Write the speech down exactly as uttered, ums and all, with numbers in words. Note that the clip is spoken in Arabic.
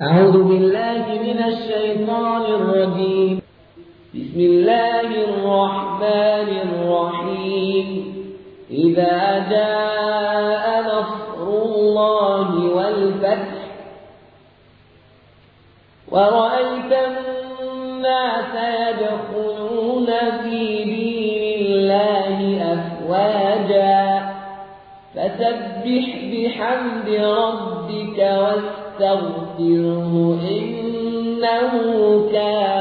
أعوذ بالله من الشيطان الرجيم. بسم الله الرحمن الرحيم. إذا جاء نصر الله والفتح ورأيت الناس يدخلون في دين الله أفواجا فسبح بحمد ربك واستغفره إنه كان